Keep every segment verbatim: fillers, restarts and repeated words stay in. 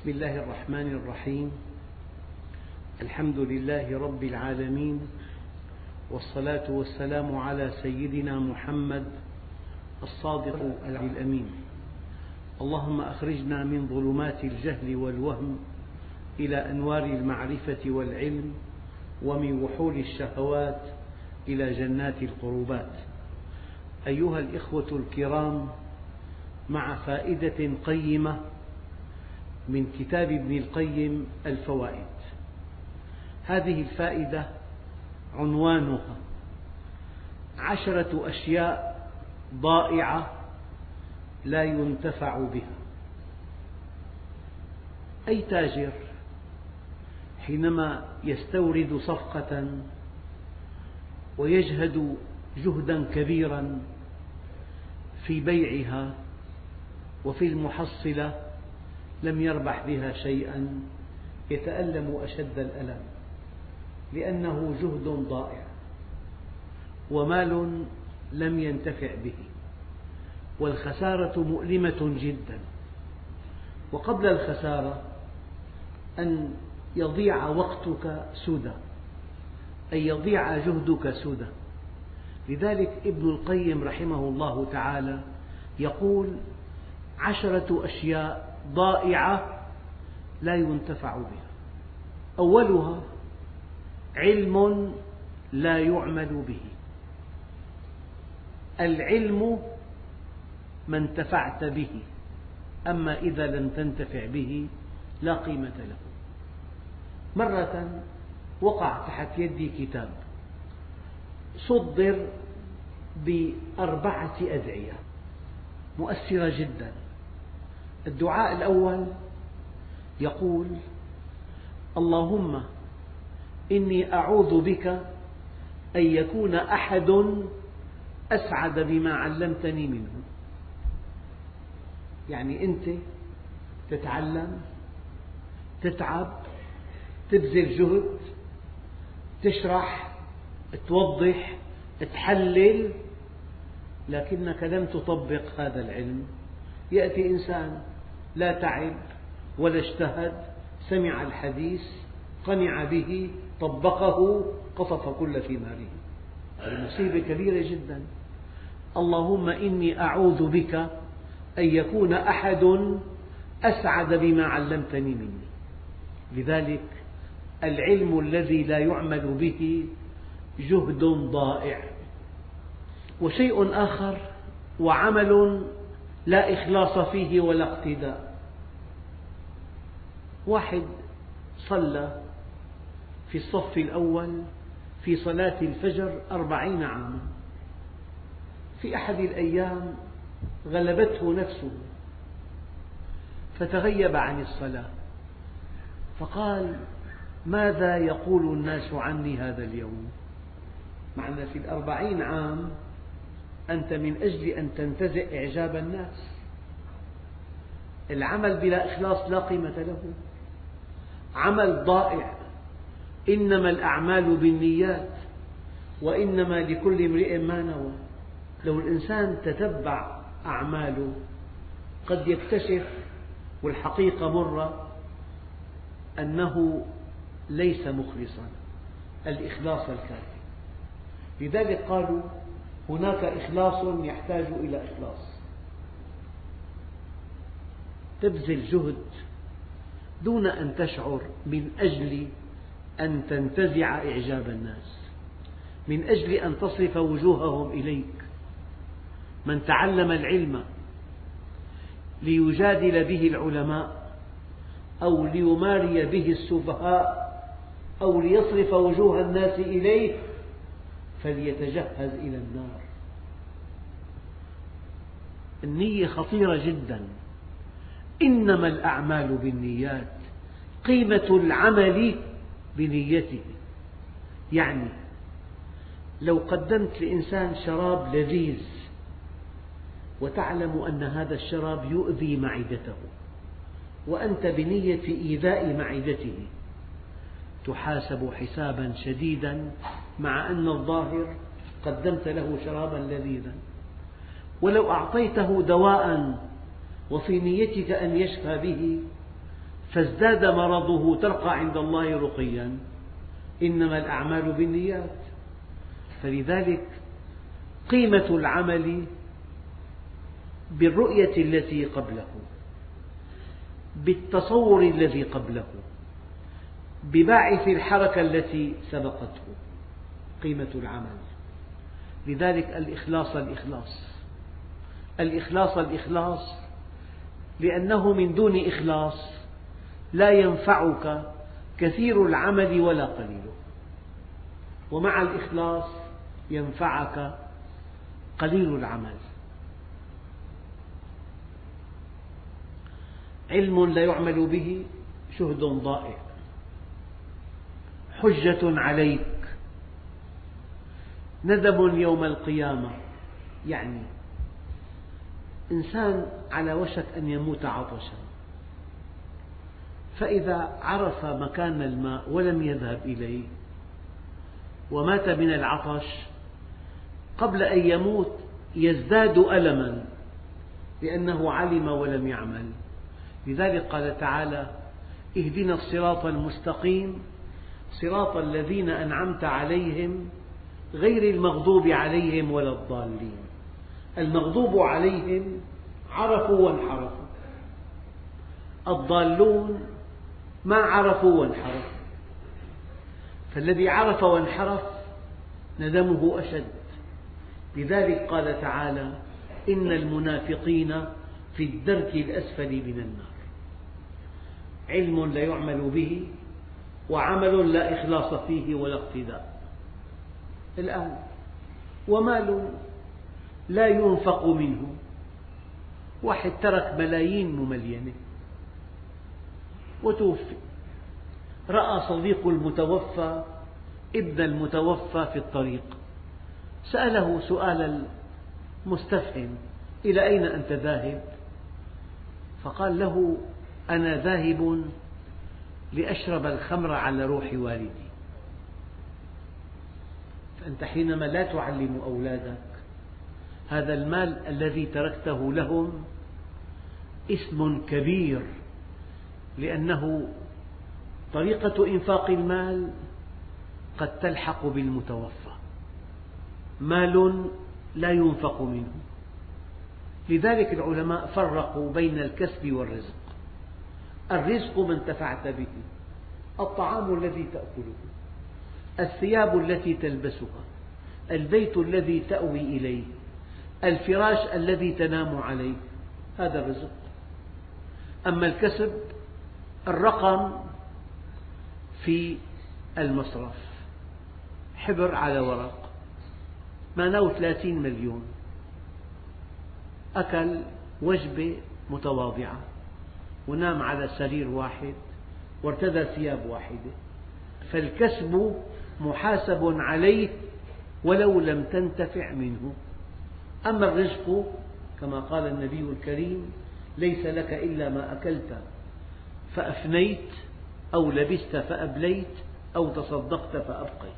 بسم الله الرحمن الرحيم. الحمد لله رب العالمين، والصلاة والسلام على سيدنا محمد الصادق الأمين. اللهم أخرجنا من ظلمات الجهل والوهم إلى أنوار المعرفة والعلم، ومن وحول الشهوات إلى جنات القربات. أيها الإخوة الكرام، مع فائدة قيمة من كتاب ابن القيم الفوائد. هذه الفائدة عنوانها عشرة أشياء ضائعة لا ينتفع بها. أي تاجر حينما يستورد صفقة ويجهد جهدا كبيرا في بيعها وفي المحصلة لم يربح بها شيئا، يتألم أشد الألم، لأنه جهد ضائع ومال لم ينتفع به، والخسارة مؤلمة جدا. وقبل الخسارة أن يضيع وقتك سدى، أي يضيع جهدك سدى. لذلك ابن القيم رحمه الله تعالى يقول: عشرة أشياء ضائعة لا ينتفع بها. أولها علم لا يعمل به. العلم ما انتفعت به، أما إذا لم تنتفع به لا قيمة له. مرة وقع تحت يدي كتاب صدر بأربعة أدعية مؤثرة جدا. الدعاء الأول يقول: اللهم إني أعوذ بك أن يكون أحد أسعد بما علمتني منه. يعني أنت تتعلم، تتعب، تبذل جهد، تشرح، توضح، تحلل، لكنك لم تطبق هذا العلم. يأتي إنسان لا تعب ولا اجتهد، سمع الحديث، قنع به، طبقه، قطف كل ثماره. هذه مصيبة كبيرة جدا. اللهم إني أعوذ بك أن يكون أحد أسعد بما علمتني مني. لذلك العلم الذي لا يعمل به جهد ضائع. وشيء آخر: وعمل لا إخلاص فيه ولا اقتداء. واحد صلى في الصف الأول في صلاة الفجر أربعين عاما، في أحد الأيام غلبته نفسه فتغيب عن الصلاة، فقال: ماذا يقول الناس عني هذا اليوم؟ معنى في الأربعين عام أنت من أجل أن تنتزع إعجاب الناس. العمل بلا إخلاص لا قيمة له، عمل ضائع. إنما الأعمال بالنيات وإنما لكل امرئ ما نوى. لو الإنسان تتبع أعماله قد يكتشف، والحقيقة مرة، أنه ليس مخلصا الإخلاص الكافي. لذلك قالوا: هناك إخلاص يحتاج إلى إخلاص. تبذل جهد دون أن تشعر، من أجل أن تنتزع إعجاب الناس، من أجل أن تصرف وجوههم إليك. من تعلم العلم ليجادل به العلماء، أو ليماري به السفهاء، أو ليصرف وجوه الناس إليه، فليتجهز إلى النار. النية خطيرة جدا. إنما الأعمال بالنيات، قيمة العمل بنيته. يعني لو قدمت لإنسان شراب لذيذ وتعلم أن هذا الشراب يؤذي معدته، وأنت بنية إيذاء معدته، تحاسب حسابا شديدا، مع أن الظاهر قدمت له شرابا لذيذا. ولو أعطيته دواء وفي نيتك أن يشفى به، فازداد مرضه ترقى عند الله رقيا، إنما الأعمال بالنيات. فلذلك قيمة العمل بالرؤية التي قبله، بالتصور الذي قبله، بباعث الحركة التي سبقته، قيمة العمل. لذلك الإخلاص الإخلاص الإخلاص الإخلاص لأنه من دون إخلاص لا ينفعك كثير العمل ولا قليله، ومع الإخلاص ينفعك قليل العمل. علم لا يعمل به شهد ضائع، حجة عليك، ندم يوم القيامة. يعني إنسان على وشك أن يموت عطشا، فإذا عرف مكان الماء ولم يذهب إليه ومات من العطش، قبل أن يموت يزداد ألما لأنه علم ولم يعمل. لذلك قال تعالى: اهدنا الصراط المستقيم صراط الذين أنعمت عليهم غير المغضوب عليهم ولا الضالين. المغضوب عليهم عرفوا وانحرفوا، الضالون ما عرفوا وانحرفوا. فالذي عرف وانحرف ندمه أشد. لذلك قال تعالى: إن المنافقين في الدرك الأسفل من النار. علم لا يعمل به، وعمل لا إخلاص فيه ولا اقتداء. الآن ومال لا ينفق منه، واحد ترك ملايين مملينة وتوفي، رأى صديق المتوفى ابن المتوفى في الطريق، سأله سؤال مستفهم: إلى أين أنت ذاهب؟ فقال له: أنا ذاهب لأشرب الخمر على روح والدي. فأنت حينما لا تعلم أولادك هذا المال الذي تركته لهم اسم كبير، لأنه طريقة إنفاق المال قد تلحق بالمتوفى، مال لا ينفق منه. لذلك العلماء فرقوا بين الكسب والرزق. الرزق ما انتفعت به، الطعام الذي تأكله، الثياب التي تلبسها، البيت الذي تأوي إليه، الفراش الذي تنام عليه، هذا الرزق. أما الكسب الرقم في المصرف، حبر على ورق، معناه ثلاثين مليون، أكل وجبة متواضعة ونام على سرير واحد وارتدى ثياب واحدة. فالكسب محاسب عليه ولو لم تنتفع منه. أما الرزق كما قال النبي الكريم: ليس لك إلا ما أكلت فأفنيت، أو لبست فأبليت، أو تصدقت فأبقيت.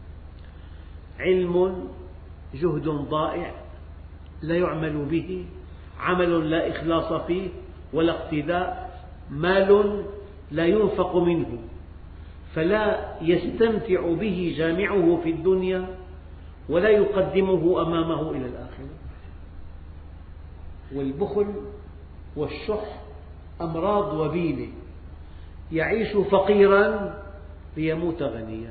علم جهد ضائع لا يعمل به، عمل لا إخلاص فيه ولا اقتداء، مال لا ينفق منه فلا يستمتع به جامعه في الدنيا ولا يقدمه أمامه إلى الآخرة. والبخل والشح أمراض وبيلة، يعيش فقيرا ليموت غنيا.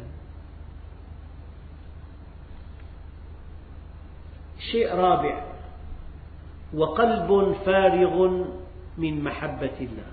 شيء رابع: وقلب فارغ من محبة الله.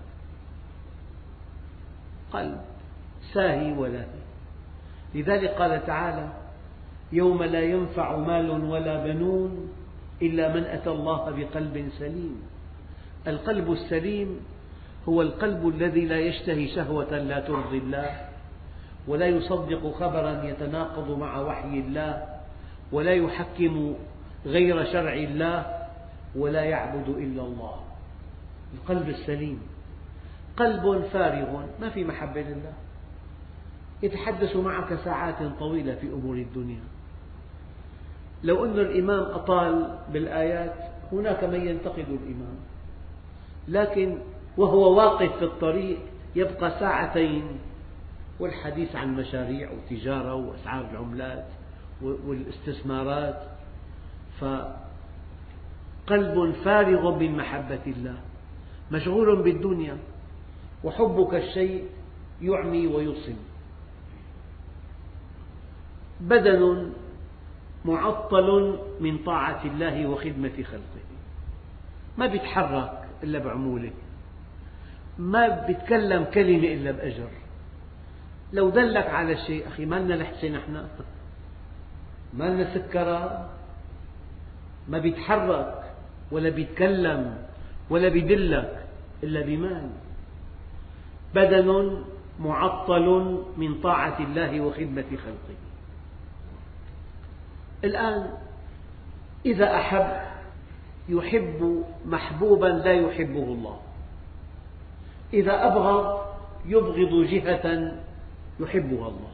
قلب ساهي ولاهي. لذلك قال تعالى: يوم لا ينفع مال ولا بنون إلا من أتى الله بقلب سليم. القلب السليم هو القلب الذي لا يشتهي شهوة لا ترضي الله، ولا يصدق خبرا يتناقض مع وحي الله، ولا يحكم غير شرع الله، ولا يعبد إلا الله. القلب السليم قلب فارغ ما في محبة لله، يتحدث معك ساعات طويلة في أمور الدنيا. لو أن الإمام أطال بالآيات هناك من ينتقد الإمام، لكن وهو واقف في الطريق يبقى ساعتين والحديث عن مشاريع وتجارة وأسعار العملات والاستثمارات، فقلب فارغ من محبة الله مشغول بالدنيا، وحبك الشيء يعمي ويصم. بدن معطل من طاعة الله وخدمة خلقه، ما بيتحرك إلا بعمولة، ما بيتكلم كلمة إلا بأجر. لو دلك على شيء أخي، ما لنا لحسة نحن، ما لنا سكرة، ما بيتحرك ولا بيتكلم ولا بيدلك إلا بمال. بدن معطل من طاعة الله وخدمة خلقه. الآن إذا أحب يحب محبوبا لا يحبه الله، إذا أبغض يبغض جهة يحبها الله.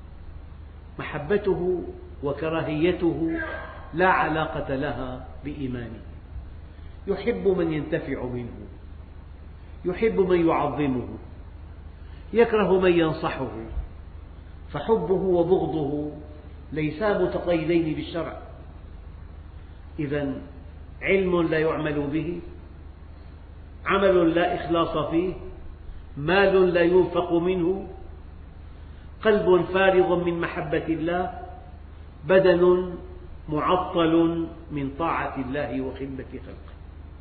محبته وكراهيته لا علاقة لها بإيمانه. يحب من ينتفع منه، يحب من يعظمه، يكره من ينصحه، فحبه وبغضه ليسا متقيدين بالشرع. إذن علم لا يعمل به، عمل لا إخلاص فيه، مال لا ينفق منه، قلب فارغ من محبة الله، بدن معطل من طاعة الله وخدمة خلقه.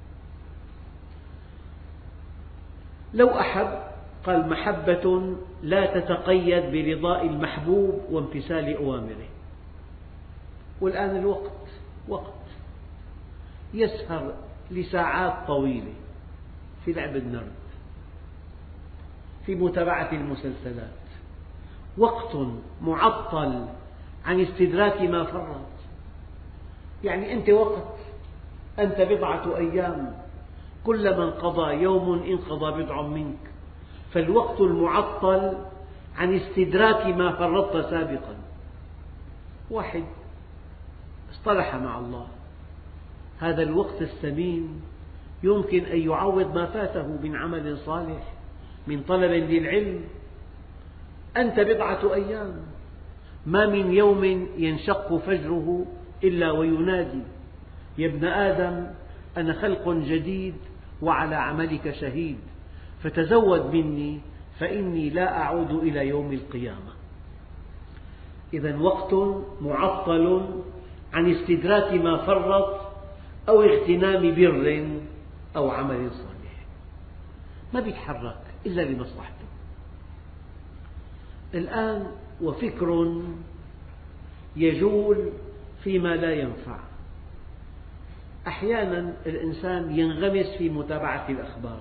لو أحب قال محبة لا تتقيد برضاء المحبوب وامتثال أوامره. والآن الوقت وقت يسهر لساعات طويلة في لعب النرد، في متابعة المسلسلات، وقت معطل عن استدراك ما فرط. يعني أنت وقت، أنت بضعة أيام، كلما انقضى يوم انقضى بضع منك، فالوقت المعطل عن استدراك ما فرطت سابقا. واحد اصطلح مع الله، هذا الوقت الثمين يمكن أن يعوض ما فاته من عمل صالح، من طلب للعلم. أنت بضعة أيام، ما من يوم ينشق فجره إلا وينادي: يا ابن آدم أنا خلق جديد وعلى عملك شهيد، فتزود مني فإني لا أعود إلى يوم القيامة. إذن وقت معطل عن استدراك ما فرط أو اغتنام بر أو عمل صالح، ما بيتحرك إلا لمصلحته. الآن وفكر يجول فيما لا ينفع. أحيانا الإنسان ينغمس في متابعة الأخبار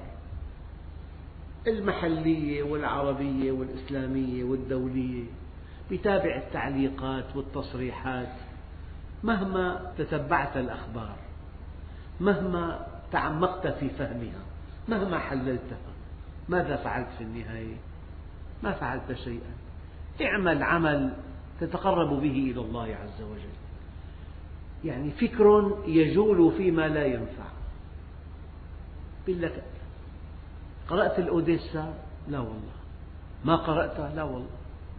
المحلية والعربية والإسلامية والدولية، يتابع التعليقات والتصريحات. مهما تتبعت الأخبار، مهما تعمقت في فهمها، مهما حللتها، ماذا فعلت في النهاية؟ ما فعلت شيئا. اعمل عمل تتقرب به إلى الله عز وجل. يعني فكر يجول فيما لا ينفع. يقول لك قرأت الأوديسا؟ لا والله. ما قرأتها؟ لا والله.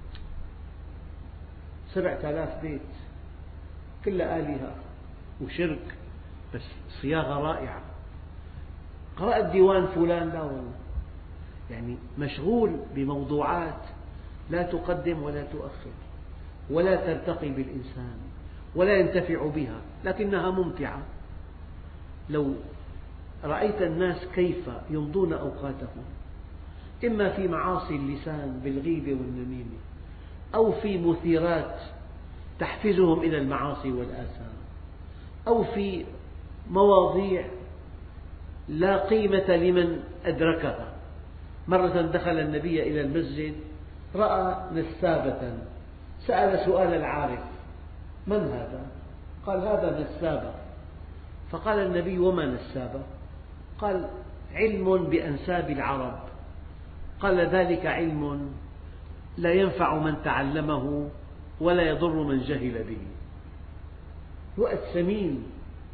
سبعة آلاف بيت كلها آلهة وشرك، بس صياغة رائعة. قرأت ديوان فلان؟ لا والله. يعني مشغول بموضوعات لا تقدم ولا تؤخر ولا ترتقي بالإنسان ولا ينتفع بها، لكنها ممتعة. لو رأيت الناس كيف يمضون أوقاتهم، إما في معاصي اللسان بالغيبة والنميمة، أو في مثيرات تحفزهم إلى المعاصي والآثام، أو في مواضيع لا قيمة لمن أدركها. مرة دخل النبي إلى المسجد رأى نسابة، سأل سؤال العارف: من هذا؟ قال: هذا نسابة. فقال النبي: وما نسابة؟ قال: علم بأنساب العرب. قال: ذلك علم لا ينفع من تعلمه ولا يضر من جهل به. وقت ثمين.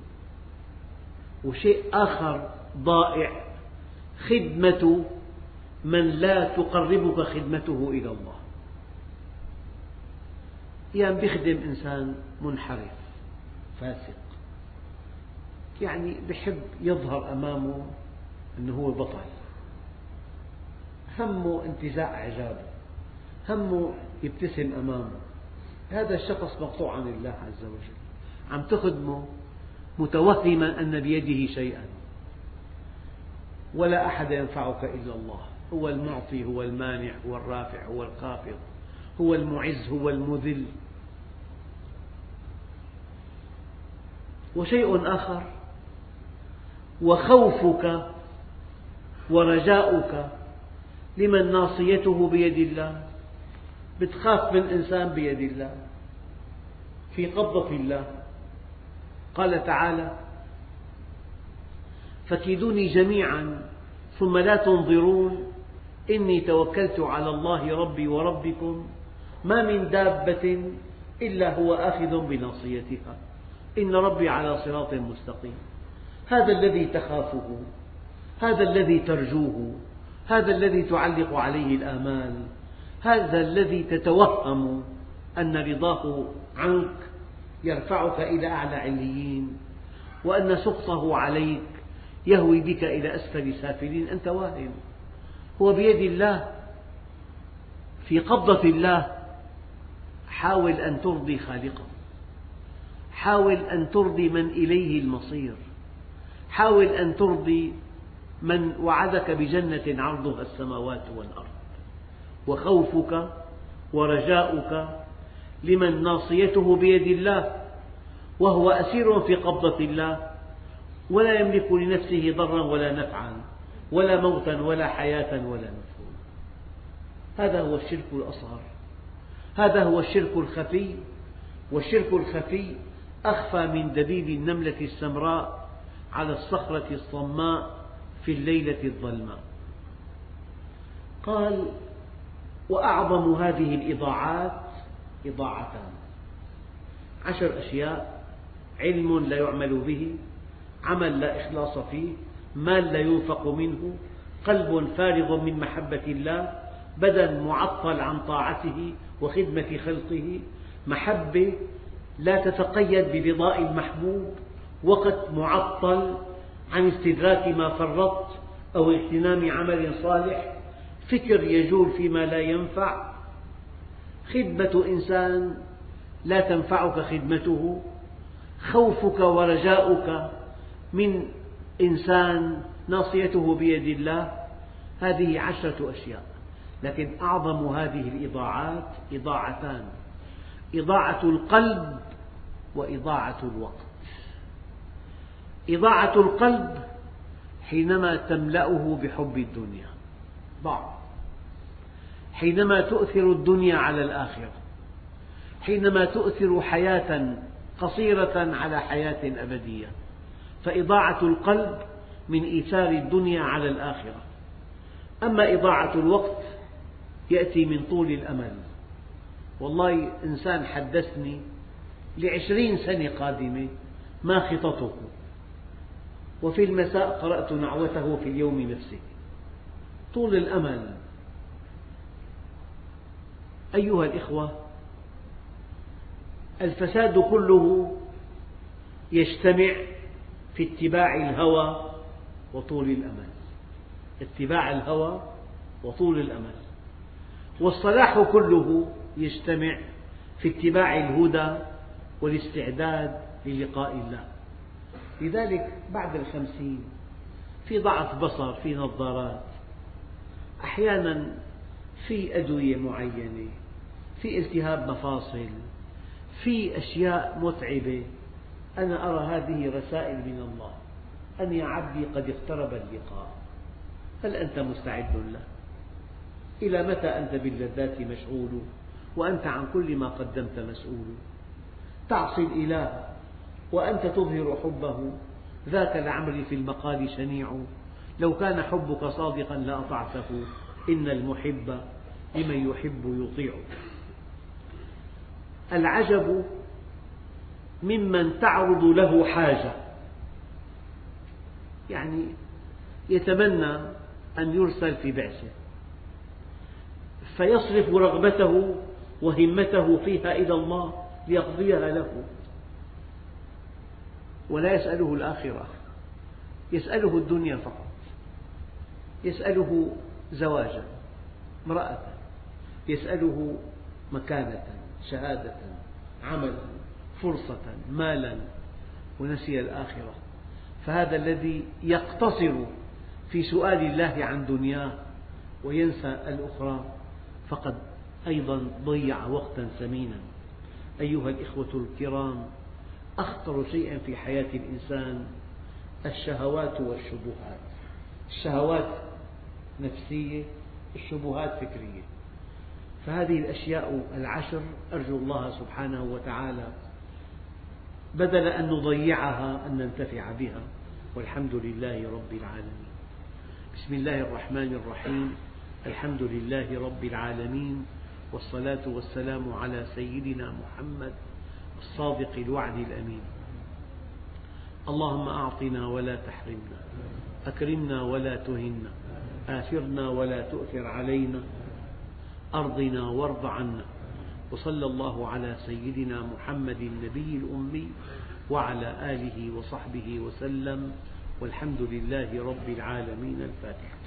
وشيء آخر ضائع: خدمة من لا تقربك خدمته إلى الله. يعني بيخدم إنسان منحرف فاسق، يعني بيحب يظهر أمامه أنه هو بطل، همه انتزاع إعجابه، همه يبتسم أمامه. هذا الشخص مقطوع عن الله عز وجل، عم تخدمه متوهما أن بيده شيئا، ولا أحد ينفعك إلا الله. هو المعطي، هو المانع، هو الرافع، هو الخافض، هو المعز، هو المذل. وشيء آخر، وخوفك ورجاؤك لمن ناصيته بيد الله. بتخاف من إنسان بيد الله، في قبضة الله. قال تعالى: فكيدوني جميعا ثم لا تنظرون إني توكلت على الله ربي وربكم ما من دابة إلا هو آخذ بناصيتها إن ربي على صراط مستقيم. هذا الذي تخافه، هذا الذي ترجوه، هذا الذي تعلق عليه الآمال، هذا الذي تتوهم أن رضاه عنك يرفعك إلى أعلى عليين، وأن سخطه عليك يهوي بك إلى أسفل سافلين. أنت واهم، هو بيد الله، في قبضة الله. حاول أن ترضي خالقه، حاول أن ترضي من إليه المصير، حاول أن ترضي من وعدك بجنة عرضها السماوات والأرض. وخوفك ورجاؤك لمن ناصيته بيد الله وهو أسير في قبضة الله، ولا يملك لنفسه ضرا ولا نفعا، ولا موتا ولا حياة ولا نشورا. هذا هو الشرك الأصغر، هذا هو الشرك الخفي. والشرك الخفي أخفى من دبيب النملة السمراء على الصخرة الصماء في الليلة الظلماء. قال: وأعظم هذه الإضاعات إضاعتان: عشر أشياء، علم لا يعمل به، عمل لا إخلاص فيه، مال لا ينفق منه، قلب فارغ من محبة الله، بدن معطل عن طاعته وخدمة خلقه، محبة لا تتقيد برضاء المحبوب، وقت معطل عن استدراك ما فرطت أو اغتنام عمل صالح، فكر يجول فيما لا ينفع، خدمة إنسان لا تنفعك خدمته، خوفك ورجاؤك من إنسان ناصيته بيد الله. هذه عشرة أشياء، لكن أعظم هذه الإضاعات إضاعتان: إضاعة القلب وإضاعة الوقت. إضاعة القلب حينما تملأه بحب الدنيا، ضاع. حينما تؤثر الدنيا على الآخرة، حينما تؤثر حياة قصيرة على حياة أبدية، فإضاعة القلب من إيثار الدنيا على الآخرة. أما إضاعة الوقت يأتي من طول الأمل. والله إنسان حدثني لعشرين سنة قادمة ما خططه، وفي المساء قرأت نعوته في اليوم نفسه. طول الأمل. أيها الإخوة، الفساد كله يجتمع في اتباع الهوى وطول الأمل. اتباع الهوى وطول الأمل. والصلاح كله يجتمع في اتباع الهدى والاستعداد للقاء الله. لذلك بعد الخمسين في ضعف بصر، في نظارات، أحيانا في أدوية معينة، في التهاب مفاصل، في أشياء متعبة. أنا أرى هذه رسائل من الله: أن يا عبدي قد اقترب اللقاء، هل أنت مستعد له؟ إلى متى أنت باللذات مشغول وأنت عن كل ما قدمت مسؤول؟ تعصي الإله وأنت تظهر حبه، ذاك العمل في المقال شنيع. لو كان حبك صادقا لأطعته، إن المحب لمن يحب يطيع. العجب ممن تعرض له حاجة، يعني يتمنى أن يرسل في بعثة، فيصرف رغبته وهمته فيها إلى الله ليقضيها له، ولا يسأله الآخرة، يسأله الدنيا فقط، يسأله زواجا، امرأة، يسأله مكانة، شهادة، عملا، فرصة، مالا، ونسي الآخرة. فهذا الذي يقتصر في سؤال الله عن دنياه وينسى الأخرى فقد أيضا ضيع وقتا ثمينا. أيها الإخوة الكرام، أخطر شيء في حياة الإنسان الشهوات والشبهات. الشهوات نفسية، الشبهات فكرية. فهذه الأشياء العشر أرجو الله سبحانه وتعالى بدل أن نضيعها أن ننتفع بها، والحمد لله رب العالمين. بسم الله الرحمن الرحيم. الحمد لله رب العالمين، والصلاة والسلام على سيدنا محمد الصادق الوعد الأمين. اللهم أعطنا ولا تحرمنا، أكرمنا ولا تهنا، آثرنا ولا تؤثر علينا، أرضنا وارض عنا. وصلى الله على سيدنا محمد النبي الأمي وعلى آله وصحبه وسلم، والحمد لله رب العالمين. الفاتحة.